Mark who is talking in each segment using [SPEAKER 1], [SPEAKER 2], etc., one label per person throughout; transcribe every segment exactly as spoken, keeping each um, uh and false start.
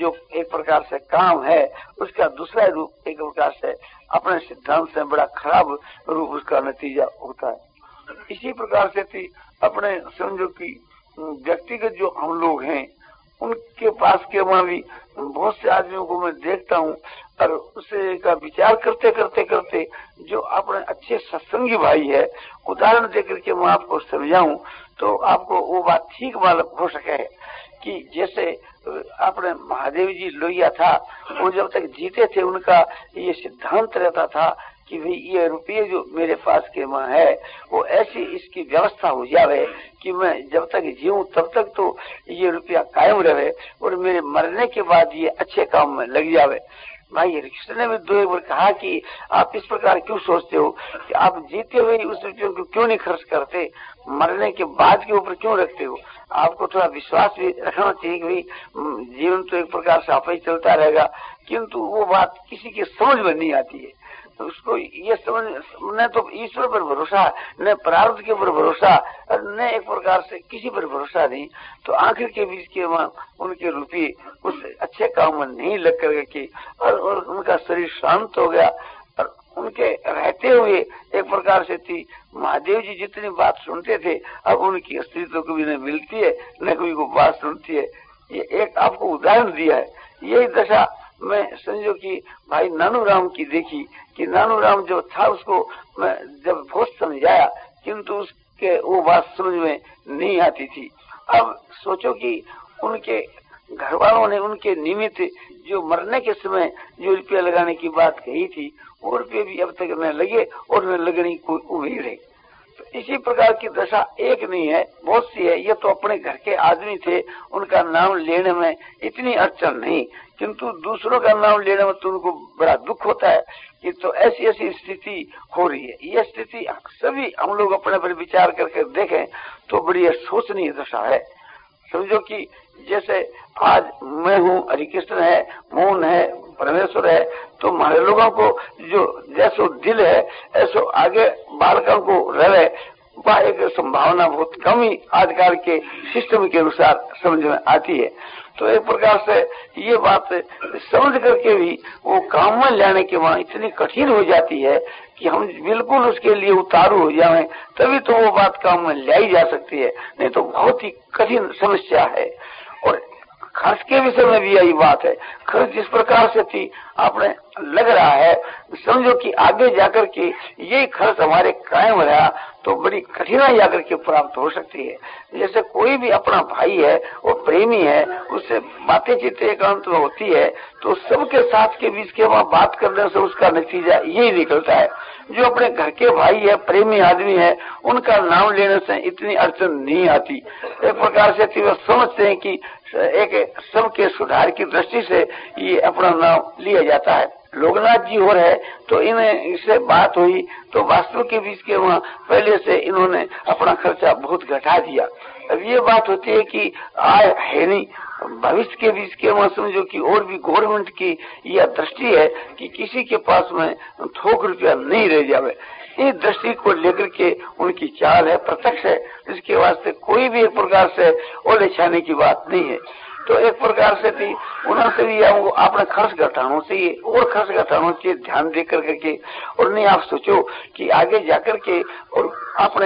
[SPEAKER 1] जो एक प्रकार से काम है उसका दूसरा रूप एक प्रकार से अपने सिद्धांत से बड़ा खराब रूप उसका नतीजा होता है। इसी प्रकार से थी अपने समझो कि व्यक्तिगत जो हम लोग हैं उनके पास के वहां भी बहुत से आदमियों को मैं देखता हूँ और उसे का विचार करते करते करते जो अपने अच्छे सत्संगी भाई है उदाहरण देकर के मैं आपको समझाऊं तो आपको वो बात ठीक मालूम हो सके कि जैसे अपने महादेव जी लोहिया था वो जब तक जीते थे उनका ये सिद्धांत रहता था कि भाई ये रुपये जो मेरे पास के वहाँ है वो ऐसी इसकी व्यवस्था हो जावे कि मैं जब तक जीऊं तब तक तो ये रुपया कायम रहे और मेरे मरने के बाद ये अच्छे काम में लग जावे। भाई कृष्ण ने भी दो एक बार कहा कि आप इस प्रकार क्यों सोचते हो कि आप जीते हुए उस रुपये को क्यों नहीं खर्च करते, मरने के बाद के ऊपर क्यों रखते हो। आपको थोड़ा विश्वास भी रखना चाहिए कि भाई जीवन तो एक प्रकार से आप ही चलता रहेगा, किंतु वो बात किसी की समझ में नहीं आती है। तो उसको ये समझ न तो ईश्वर पर भरोसा न प्रारब्ध के ऊपर भरोसा न एक प्रकार से किसी पर भरोसा नहीं, तो आखिर के बीच के वहाँ उनके रुपये उस अच्छे काम में नहीं लग कर के और, और उनका शरीर शांत हो गया और उनके रहते हुए एक प्रकार से थी महादेव जी जितनी बात सुनते थे अब उनकी अस्तित्व कभी न मिलती है न कभी को बात सुनती है। ये एक आपको उदाहरण दिया है। यही दशा मैं समझो कि भाई नानू राम की देखी कि नानू राम जो था उसको मैं जब बहुत समझाया किंतु उसके वो बात समझ में नहीं आती थी। अब सोचो कि उनके घर वालों ने उनके निमित्त जो मरने के समय जो रुपया लगाने की बात कही थी वो रुपये भी अब तक न लगे और न लगने की कोई उम्मीद है। तो इसी प्रकार की दशा एक नहीं है, बहुत सी है। ये तो अपने घर के आदमी थे, उनका नाम लेने में इतनी अड़चन नहीं, किंतु दूसरों का नाम लेने में तो उनको बड़ा दुख होता है कि तो ऐसी ऐसी स्थिति हो रही है। ये स्थिति सभी हम लोग अपने पर विचार करके देखें तो बड़ी सोचनीय दशा है। समझो कि जैसे आज मैं हूँ, हरिकृष्ण है, मोहन है, परमेश्वर है, तो हमारे लोगों को जो जैसो दिल है ऐसो आगे बालकों को रहे वह एक संभावना बहुत कम ही आजकल के सिस्टम के अनुसार समझ में आती है। तो एक प्रकार से ये बात समझ करके भी वो काम में लाने के वहाँ इतनी कठिन हो जाती है कि हम बिल्कुल उसके लिए उतारू हो जाएं तभी तो वो बात काम में लाई जा सकती है, नहीं तो बहुत ही कठिन समस्या है। और खर्च के विषय में भी यही बात है। खर्च जिस प्रकार से थी आपने लग रहा है समझो कि आगे जाकर के यही खर्च हमारे कायम रहा तो बड़ी कठिनाई आकर के प्राप्त हो सकती है। जैसे कोई भी अपना भाई है वो प्रेमी है, उससे बातें चीतें एकांत में होती है तो सबके साथ के बीच के वहाँ बात करने से उसका नतीजा यही निकलता है। जो अपने घर के भाई है, प्रेमी आदमी है, उनका नाम लेने से इतनी अड़चन नहीं आती। एक प्रकार से वो समझते हैं कि एक सबके सुधार की दृष्टि से ये अपना नाम लिया जाता है। लोकनाथ जी हो रहे तो इन्हें इससे बात हुई तो वास्तव के बीच के वहाँ पहले से इन्होंने अपना खर्चा बहुत घटा दिया। अब ये बात होती है कि आय है नहीं, भविष्य के बीच के वहाँ समझो कि और भी गवर्नमेंट की यह दृष्टि है कि किसी के पास में थोक रुपया नहीं रह जावे। इस दृष्टि को लेकर के उनकी चाल है, प्रत्यक्ष है, इसके वास्ते कोई भी एक प्रकार से ओले छाने की बात नहीं है। तो एक प्रकार से थी उन्होंने भी आपने खर्च घटाना चाहिए और खर्च घटाना चाहिए ध्यान दे कर करके। और नहीं आप सोचो कि आगे जाकर के और आपने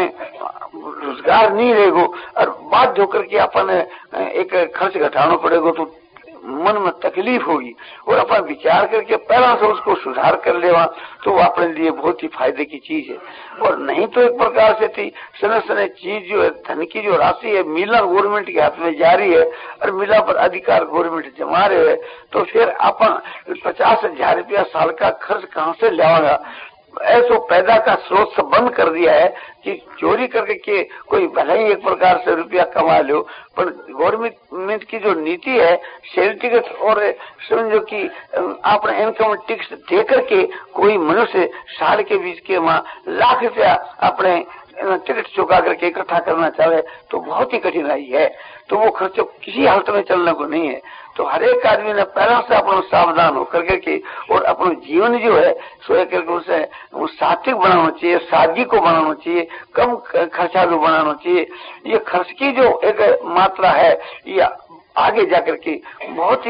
[SPEAKER 1] रोजगार नहीं रहेगो और बाध्य होकर के अपने एक खर्च घटाना पड़ेगा तो मन में तकलीफ होगी और अपना विचार करके पहला से उसको सुधार कर लेवा तो वो अपने लिए बहुत ही फायदे की चीज है। और नहीं तो एक प्रकार से थी सने सने चीज जो है धन की जो राशि है मिला गवर्नमेंट के हाथ में जारी है और मिला पर अधिकार गवर्नमेंट जमा रहे है तो फिर अपन पचास हजार रुपया साल का खर्च कहाँ से लाएगा। ऐसो पैदा का स्रोत सब बंद कर दिया है कि चोरी करके के कोई भले ही एक प्रकार से रुपया कमा लो, पर गवर्नमेंट की जो नीति है सेल टिकट और समझो कि आपने इनकम टैक्स दे करके कोई मनुष्य साल के बीच के वहाँ लाख रुपया अपने टिकट चुका करके इकट्ठा करना चाहे तो बहुत ही कठिनाई है। तो वो खर्चों किसी हालत में चलने को नहीं है। तो हर एक आदमी ने पहले से अपना सावधान होकर के और अपना जीवन जो है सोए करके उसे सात्विक बनाना चाहिए, सादगी को बनाना चाहिए, कम खर्चालू बनाना चाहिए। ये खर्च की जो एक मात्रा है ये आगे जाकर के बहुत ही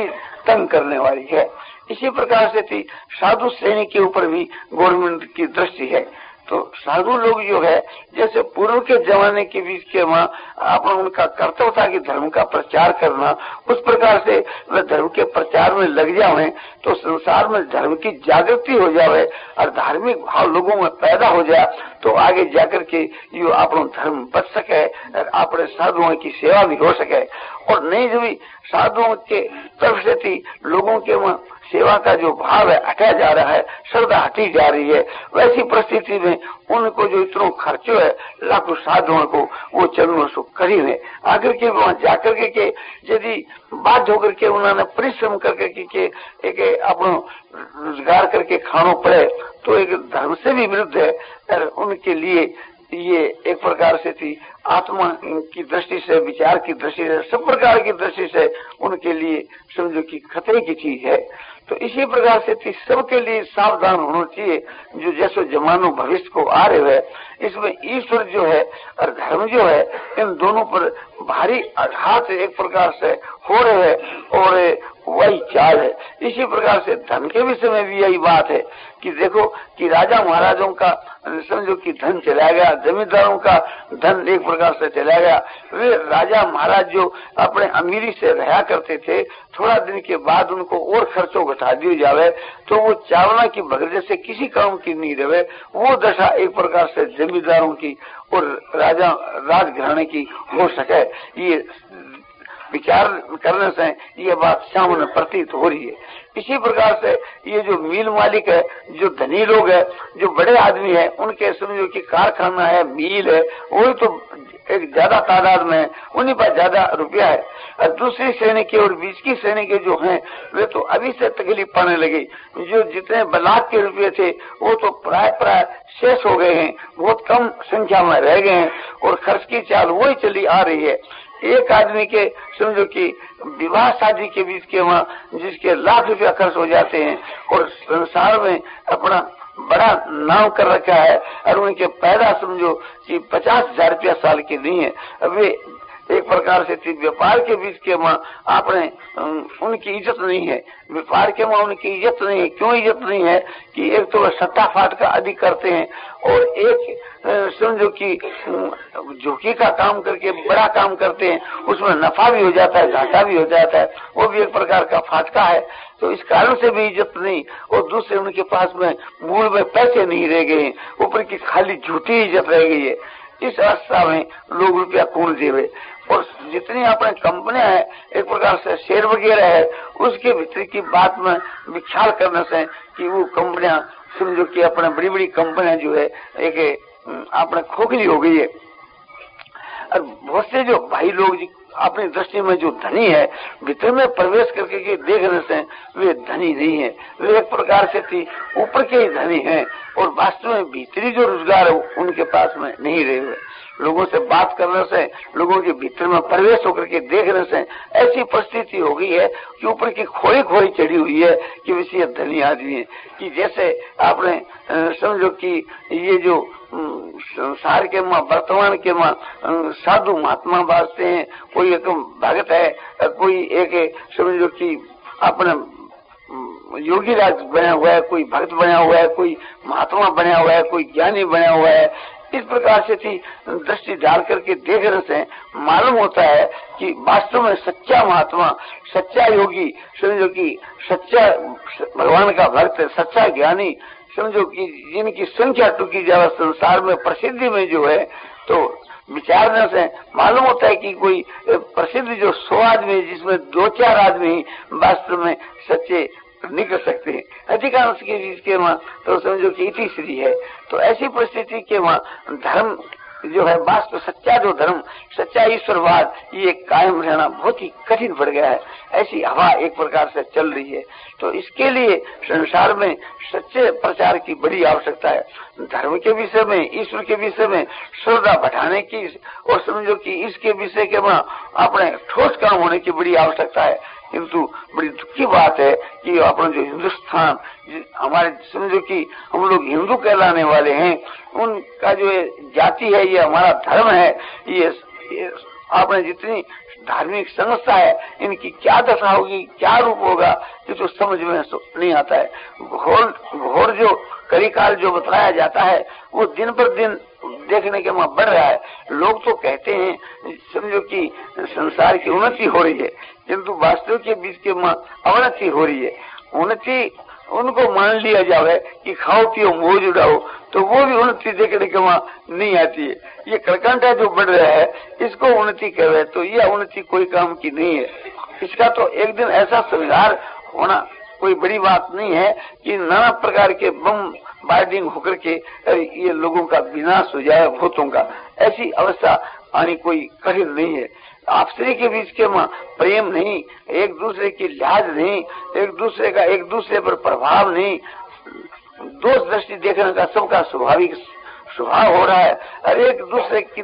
[SPEAKER 1] तंग करने वाली है। इसी प्रकार से थी साधु श्रेणी के ऊपर भी गवर्नमेंट की दृष्टि है। तो साधु लोग जो है जैसे पूर्व के जमाने के बीच के वहाँ अपना उनका कर्तव्य था कि धर्म का प्रचार करना, उस प्रकार से वे धर्म के प्रचार में लग जावे तो संसार में धर्म की जागृति हो जावे और धार्मिक भाव लोगों में पैदा हो जाए तो आगे जाकर के यो अपना धर्म बच सके और अपने साधुओं की सेवा भी हो सके। और नहीं जो भी साधुओं के तरफ से थी लोगों के वहाँ सेवा का जो भाव है हटा जा रहा है, श्रद्धा हटी जा रही है, वैसी परिस्थिति में उनको जो इतना खर्चो है लाखों साधुओं को वो चरणों से करी है आकर के वहाँ जाकर के, के यदि बाध्य होकर के उन्होंने परिश्रम करके के, के एक अपना रोजगार करके खाना पड़े तो एक धर्म से भी विरुद्ध है और उनके लिए ये एक प्रकार से थी आत्मा की दृष्टि से, विचार की दृष्टि से, सब प्रकार की दृष्टि से उनके लिए समझो कि खतरे की चीज है। तो इसी प्रकार से थी सबके लिए सावधान होना चाहिए जो जैसे जमानो भविष्य को आ रहे है इसमें ईश्वर जो है और धर्म जो है इन दोनों पर भारी आघात एक प्रकार से हो रहे है और वही चाल है। इसी प्रकार से धन के विषय में भी यही बात है कि देखो कि राजा महाराजों का समझो कि धन चला गया, जमींदारों का धन एक प्रकार से चला गया। वे राजा महाराज जो अपने अमीरी से रहा करते थे थोड़ा दिन के बाद उनको और खर्चों घटा दिए जावे तो वो चावला की भगत जैसे किसी काम की नहीं रहे, वो दशा एक प्रकार से जमींदारों की और राजा राजघराने की हो सके। ये विचार करने से ये बात सामने प्रतीत हो रही है। इसी प्रकार से ये जो मिल मालिक है, जो धनी लोग है, जो बड़े आदमी है, उनके समझो कि कारखाना है, मिल है, वही तो एक ज्यादा तादाद में है, उन्हीं पर ज्यादा रुपया है। और दूसरी श्रेणी के और बीच की श्रेणी के जो हैं वे तो अभी से तकलीफ पाने लगे। जो जितने लाख के रुपये थे वो तो प्राय प्राय शेष हो गए हैं, बहुत कम संख्या में रह गए हैं और खर्च की चाल वही चली आ रही है। एक आदमी के समझो कि विवाह शादी के बीच के वहाँ जिसके लाख रुपया खर्च हो जाते हैं और संसार में अपना बड़ा नाम कर रखा है और उनके पैदा समझो कि पचास हजार रुपया साल के नहीं है। अभी एक प्रकार से व्यापार के बीच के वहाँ आपने उनकी इज्जत नहीं है, व्यापार के वहाँ उनकी इज्जत नहीं है। क्यों इज्जत नहीं है कि एक तो सट्टा फाट का अधिक करते हैं और एक समझो कि झुकी का काम करके बड़ा काम करते हैं, उसमें नफा भी हो जाता है, घाटा भी हो जाता है, वो भी एक प्रकार का फाटका है। तो इस कारण से भी इज्जत नहीं और दूसरे उनके पास में मूल में पैसे नहीं रह गए, ऊपर की खाली झूठी इज्जत रह गई है। इस अवस्था में लोग रुपया कौन देवे। और जितनी अपने कंपनियां है एक प्रकार से शेयर वगैरह है उसके भीतर की बात में विख्याल करने से कि वो कंपनियां समझो कि अपने बड़ी बड़ी कंपनियां जो है एक अपने खोखली हो गई है। और बहुत से जो भाई लोग अपनी दृष्टि में जो धनी है भीतर में प्रवेश करके के देखने से वे धनी नहीं है, वे एक प्रकार से थी ऊपर के ही धनी हैं और वास्तव में भीतरी जो रोजगार है उनके पास में नहीं रहे हुए। लोगों से बात करने से, लोगों के भीतर में प्रवेश होकर के देखने से ऐसी परिस्थिति हो गई है कि ऊपर की खोई खोई चढ़ी हुई है कि वैसे धनी आदमी है कि जैसे आपने समझो कि ये जो संसार के माँ वर्तमान के माँ साधु महात्मा बाजते हैं, कोई एक भगत है, कोई एक समझो कि अपने योगी राज बना हुआ है, कोई भक्त बना हुआ है, कोई महात्मा बना हुआ है, कोई ज्ञानी बना हुआ है। इस प्रकार से थी दृष्टि डाल करके देखने से मालूम होता है कि वास्तव में सच्चा महात्मा, सच्चा योगी, समझो कि सच्चा भगवान का भक्त, सच्चा ज्ञानी, समझो कि जिनकी संख्या टूकी जाए संसार में प्रसिद्धि में जो है, तो विचारने से मालूम होता है कि कोई प्रसिद्ध जो सौ आदमी जिसमें दो चार आदमी वास्तव में सच्चे निकल सकते हैं, अधिकांश के बीच के वहाँ तो समझो कि इतिश्री है। तो ऐसी परिस्थिति के वहाँ धर्म जो है वास्तव सच्चा जो धर्म, सच्चा ईश्वरवाद ये कायम रहना बहुत ही कठिन पड़ गया है। ऐसी हवा एक प्रकार से चल रही है। तो इसके लिए संसार में सच्चे प्रचार की बड़ी आवश्यकता है। धर्म के विषय में, ईश्वर के विषय में श्रद्धा बढ़ाने की और समझो कि इसके विषय के वहाँ अपने ठोस काम होने की बड़ी आवश्यकता है। किंतु बड़ी दुख की बात है कि अपना जो हिंदुस्तान, हमारे समझो कि हम लोग हिंदू कहलाने वाले हैं, उनका जो जाति है, ये हमारा धर्म है, ये, ये आपने जितनी धार्मिक संस्था है इनकी क्या दशा होगी, क्या रूप होगा, ये तो समझ में नहीं आता है। घोर घोर जो कलिकाल जो बताया जाता है वो दिन पर दिन देखने के वहां बढ़ रहा है। लोग तो कहते हैं समझो कि संसार की उन्नति हो रही है, किंतु वास्तव के बीच के वहां अवनति हो रही है। उन्नति उनको मान लिया जाए कि खाओ पियो मौज उड़ाओ, तो वो भी उन्नति देखने के वहां नहीं आती है। ये कलकंठा जो बढ़ रहा है इसको उन्नति कह रहे, तो यह उन्नति कोई काम की नहीं है। इसका तो एक दिन ऐसा सुधार होना कोई बड़ी बात नहीं है कि नाना प्रकार के बम बार्डिंग होकर के ये लोगों का विनाश हो जाए, भूतों का, ऐसी अवस्था आनी कोई कठिन नहीं है। आपसी के बीच के में प्रेम नहीं, एक दूसरे की लिहाज नहीं, एक दूसरे का एक दूसरे पर प्रभाव नहीं, दोष दृष्टि देखने का सबका स्वाभाविक स्वभाव हो रहा है। और एक दूसरे की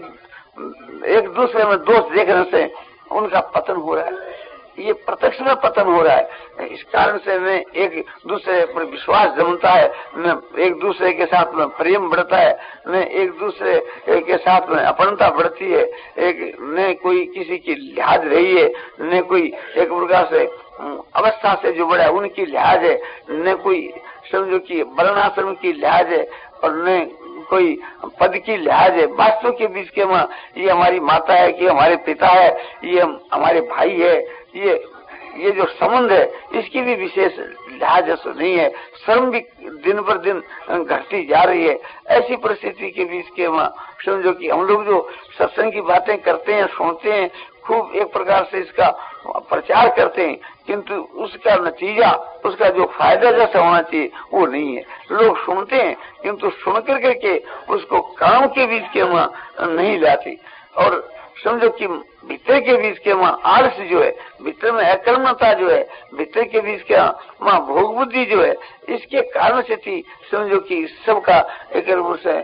[SPEAKER 1] एक दूसरे में दोष देखने से उनका पतन हो रहा है, ये प्रत्यक्ष में पतन हो रहा है। इस कारण से मैं एक दूसरे पर विश्वास जमता है, मैं एक दूसरे के साथ में प्रेम बढ़ता है, मैं एक दूसरे के साथ में अपनता बढ़ती है, एक न कोई किसी की लिहाज रही है, न कोई एक प्रकार से अवस्था से जो बड़ा है उनकी लिहाज है, न कोई समझो कि वर्णाश्रम की लिहाज है और न कोई पद की लिहाज है। वास्तव के बीच के में ये हमारी माता है कि हमारे पिता है, ये हमारे भाई है, ये ये जो संबंध है इसकी भी विशेष लिहाज नहीं है। शर्म भी दिन पर दिन घटती जा रही है। ऐसी परिस्थिति के बीच के में समझो कि हम लोग जो सत्संग की बातें करते हैं, सुनते हैं, खूब एक प्रकार से इसका प्रचार करते हैं, किंतु उसका नतीजा, उसका जो फायदा जैसा होना चाहिए वो नहीं है। लोग सुनते हैं किंतु सुन कर करके उसको काम के बीच के में नहीं लाती। और समझो कि भीतर के बीच के वहाँ आलस जो है, भीतर में अकर्मता जो है, भीतर के बीच के वहाँ भोग बुद्धि जो है, इसके कारण से थी समझो कि सबका एक रूप से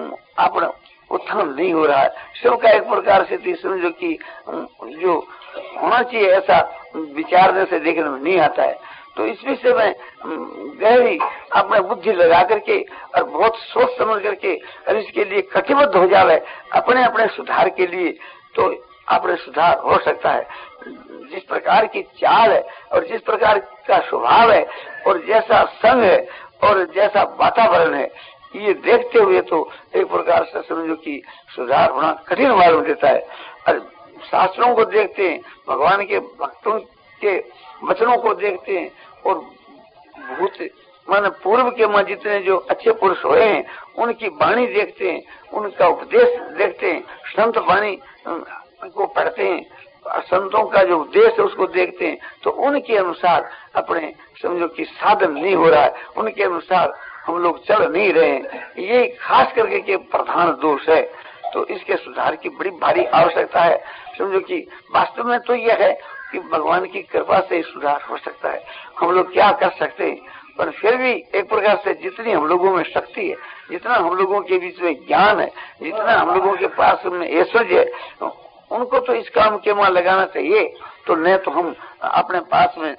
[SPEAKER 1] अपना उत्थान नहीं हो रहा है। सबका एक प्रकार से थी समझो कि जो होना चाहिए ऐसा विचारने से देखने में नहीं आता है। तो इस विषय में गहरी अपने बुद्धि लगा करके और बहुत सोच समझ करके और इसके लिए कटिबद्ध हो जावे अपने अपने सुधार के लिए, तो अपने सुधार हो सकता है। जिस प्रकार की चाल है और जिस प्रकार का स्वभाव है और जैसा संग है और जैसा वातावरण है, ये देखते हुए तो एक प्रकार से समझो कि सुधार होना कठिन मालूम देता है। और शास्त्रों को देखते हैं, भगवान के भक्तों के वचनों को देखते हैं और भूत माने पूर्व के मां जितने जो अच्छे पुरुष हुए हैं उनकी वाणी देखते हैं, उनका उपदेश देखते हैं, संत वाणी को पढ़ते हैं, संतों का जो उपदेश है उसको देखते हैं, तो उनके अनुसार अपने समझो कि साधन नहीं हो रहा है, उनके अनुसार हम लोग चल नहीं रहे हैं। ये खास करके के प्रधान दोष है। तो इसके सुधार की बड़ी भारी आवश्यकता है। समझो कि वास्तव में तो यह है कि भगवान की कृपा से सुधार हो सकता है। हम लोग क्या कर सकते हैं, पर फिर भी एक प्रकार से जितनी हम लोगों में शक्ति है, जितना हम लोगों के बीच में ज्ञान है, जितना हम लोगों के पास में ऐश्वर्य है, उनको तो इस काम के वहां लगाना चाहिए। तो न तो हम अपने पास में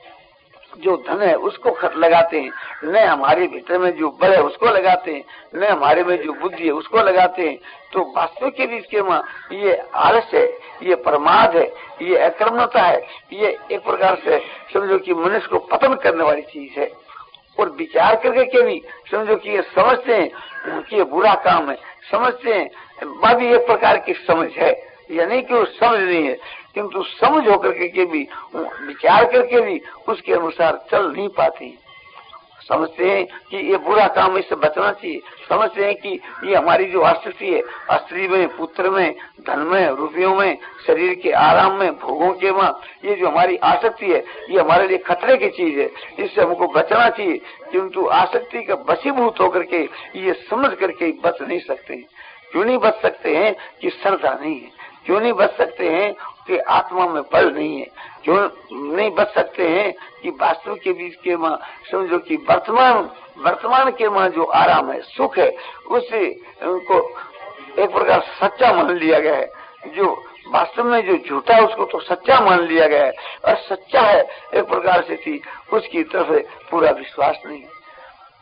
[SPEAKER 1] जो धन है उसको खर्च लगाते हैं, न हमारे भीतर में जो बल है उसको लगाते हैं, न हमारे में जो बुद्धि है उसको लगाते हैं। तो वास्तव के बीच के वहाँ ये आलस है, ये प्रमाद है, ये अकर्मता है, ये एक प्रकार से समझो कि मनुष्य को पतन करने वाली चीज है। और विचार करके के भी समझो कि ये समझते हैं कि ये बुरा काम है, समझते हैं, वह भी एक प्रकार की समझ है, यानी कि वो समझ नहीं है, किंतु समझ होकर के भी विचार करके भी उसके अनुसार चल नहीं पाती। समझते हैं कि ये बुरा काम, इससे बचना चाहिए, समझते हैं कि ये हमारी जो आसक्ति है, स्त्री में, पुत्र में, धन में, रुपयों में, शरीर के आराम में, भोगों के में, ये जो हमारी आसक्ति है ये हमारे लिए खतरे की चीज है, इससे हमको बचना चाहिए। किंतु आसक्ति का वशीभूत होकर के ये समझ करके बच नहीं सकते हैं। क्यों नहीं बच सकते हैं कि श्रद्धा नहीं है, क्यों नहीं बच सकते हैं कि आत्मा में बल नहीं है, क्यों नहीं बच सकते हैं कि वास्तव के बीच के मां समझो कि वर्तमान वर्तमान के मां जो आराम है, सुख है, उससे उनको एक प्रकार सच्चा मान लिया गया है। जो वास्तव में जो झूठा है उसको तो सच्चा मान लिया गया है, और सच्चा है एक प्रकार से थी उसकी तरफ पूरा विश्वास नहीं है।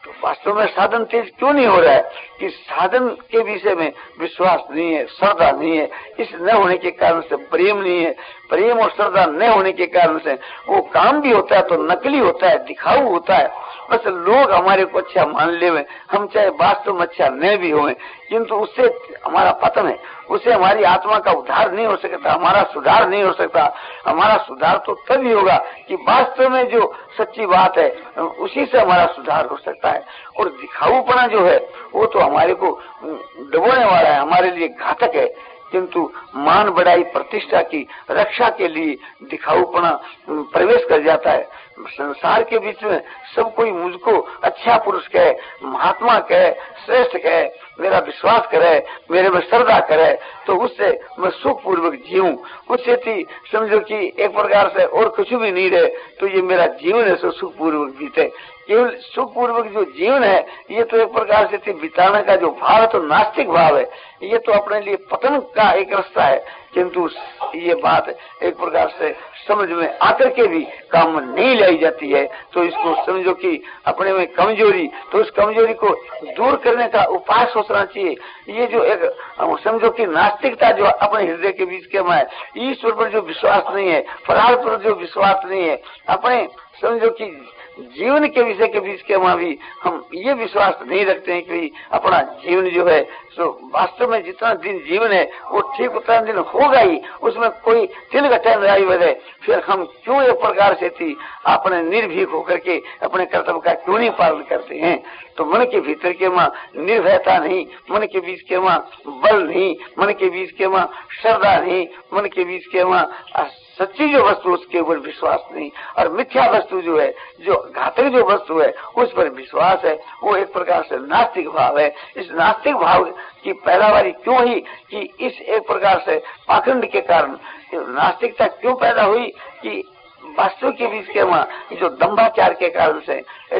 [SPEAKER 1] तो वास्तव में साधन तेज क्यों नहीं हो रहा है? कि साधन के विषय में विश्वास नहीं है, श्रद्धा नहीं है। इस न होने के कारण से प्रेम नहीं है, प्रेम और श्रद्धा न होने के कारण से वो काम भी होता है तो नकली होता है, दिखाऊ होता है। बस लोग हमारे को अच्छा मान ले, हम चाहे वास्तव में अच्छा न भी हों, किंतु उससे हमारा पतन है, उससे हमारी आत्मा का उद्धार नहीं हो सकता, हमारा सुधार नहीं हो सकता। हमारा सुधार तो तभी होगा कि वास्तव में जो सच्ची बात है उसी से हमारा सुधार हो सकता है। और दिखाऊपना जो है वो तो हमारे को डुबोने वाला है, हमारे लिए घातक है। किंतु मान बढ़ाई प्रतिष्ठा की रक्षा के लिए दिखाऊपना प्रवेश कर जाता है। संसार के बीच में सब कोई मुझको अच्छा पुरुष कहे, महात्मा कहे, श्रेष्ठ कहे, मेरा विश्वास करे, मेरे में श्रद्धा करे, तो उससे मैं सुख पूर्वक जीऊं। उससे थी समझो कि एक प्रकार से और कुछ भी नहीं रहे तो ये मेरा जीवन है सो सुख पूर्वक बीते। केवल सुख पूर्वक जो जीवन है ये तो एक प्रकार से बिताने का जो भाव है तो नास्तिक भाव है, ये तो अपने लिए पतन का एक रास्ता है। किंतु ये बात एक प्रकार से समझ में आकर के भी काम में नहीं लाई जाती है, तो इसको समझो कि अपने में कमजोरी, तो उस कमजोरी को दूर करने का उपाय सोचना चाहिए। ये जो एक समझो कि नास्तिकता जो अपने हृदय के बीच के में, ईश्वर पर जो विश्वास नहीं है, पराल पर जो विश्वास नहीं है, अपने समझो कि जीवन के विषय के बीच के वहां भी हम ये विश्वास नहीं रखते हैं कि अपना जीवन जो है तो वास्तव में जितना दिन जीवन है वो ठीक उतना दिन होगा ही, उसमें कोई तिल घटा नहीं बने। फिर हम क्यों एक प्रकार से थी अपने निर्भीक होकर के अपने कर्तव्य का क्यों नहीं पालन करते हैं? तो मन के भीतर के माँ निर्भयता नहीं, मन के बीच के माँ बल नहीं, मन के बीच के माँ श्रद्धा नहीं, मन के बीच के माँ सच्ची जो वस्तु उसके ऊपर विश्वास नहीं, और मिथ्या वस्तु जो है, जो घातक जो वस्तु है उस पर विश्वास है, वो एक प्रकार से नास्तिक भाव है। इस नास्तिक भाव की पैदावारी क्यों हुई कि इस एक प्रकार से पाखंड के कारण नास्तिकता क्यों पैदा हुई कि वास्तव के बीच के वहाँ जो दंभाचार के कारण से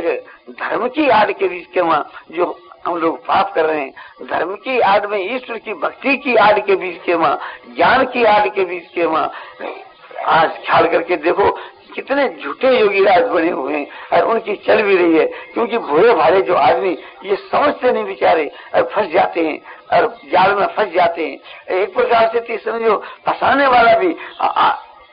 [SPEAKER 1] धर्म की आड़ के बीच के वहाँ जो हम लोग पाप कर रहे हैं, धर्म की आड़ में ईश्वर की भक्ति की आड़ के बीच के वहाँ, ज्ञान की आड़ के बीच के वहाँ आज ख्याल करके देखो कितने झूठे योगीराज बने हुए हैं और उनकी चल भी रही है। क्योंकि भोले भाले जो आदमी ये समझते नहीं बेचारे और फंस जाते हैं और जाल में फंस जाते हैं। एक प्रकार से समझो फंसाने वाला भी आ, आ,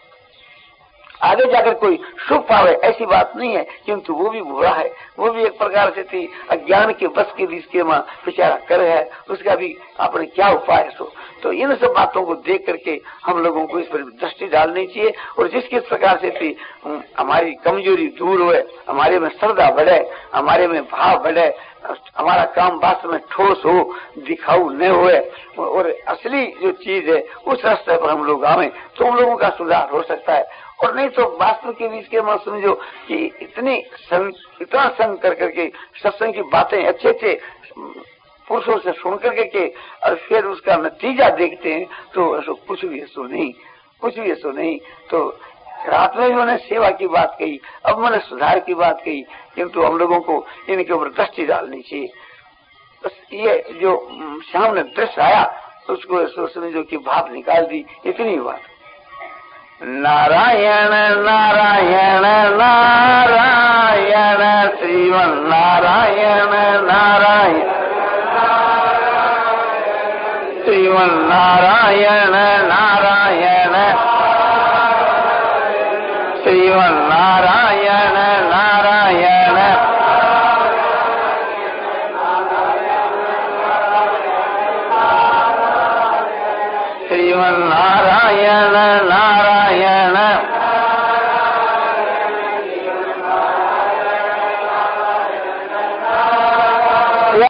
[SPEAKER 1] आगे जाकर कोई सुख पावे ऐसी बात नहीं है, किंतु वो भी बुरा है, वो भी एक प्रकार से थी अज्ञान के बस के बीच के माँ बेचारा कर है, उसका भी अपने क्या उपाय सो। तो इन सब बातों को देख करके हम लोगों को इस पर दृष्टि डालनी चाहिए और जिस किस प्रकार से थी हमारी कमजोरी दूर हुए, हमारे में श्रद्धा बढ़े, हमारे में भाव बढ़े, हमारा काम वास्तव में ठोस हो, दिखाऊ न होए और असली जो चीज है उस रास्ते पर हम लोग आवे तो हम लोगों का सुधार हो सकता है। और नहीं तो वास्तव के बीच के मत समझो कि इतनी संग, इतना संग कर करके सत्संग की बातें अच्छे अच्छे पुरुषों से सुन करके के और फिर उसका नतीजा देखते हैं तो ऐसा कुछ भी ऐसा नहीं, कुछ भी ऐसा नहीं। तो रात में उन्होंने सेवा की बात कही, अब मैंने सुधार की बात कही, किंतु हम लोगों को इनके ऊपर दृष्टि डालनी चाहिए। बस ये जो सामने दृश्य आया उसको समझो कि भाप निकाल दी, इतनी बात। नारायण नारायण नारायण श्रीमन नारायण नारायण श्रीमन नारायण।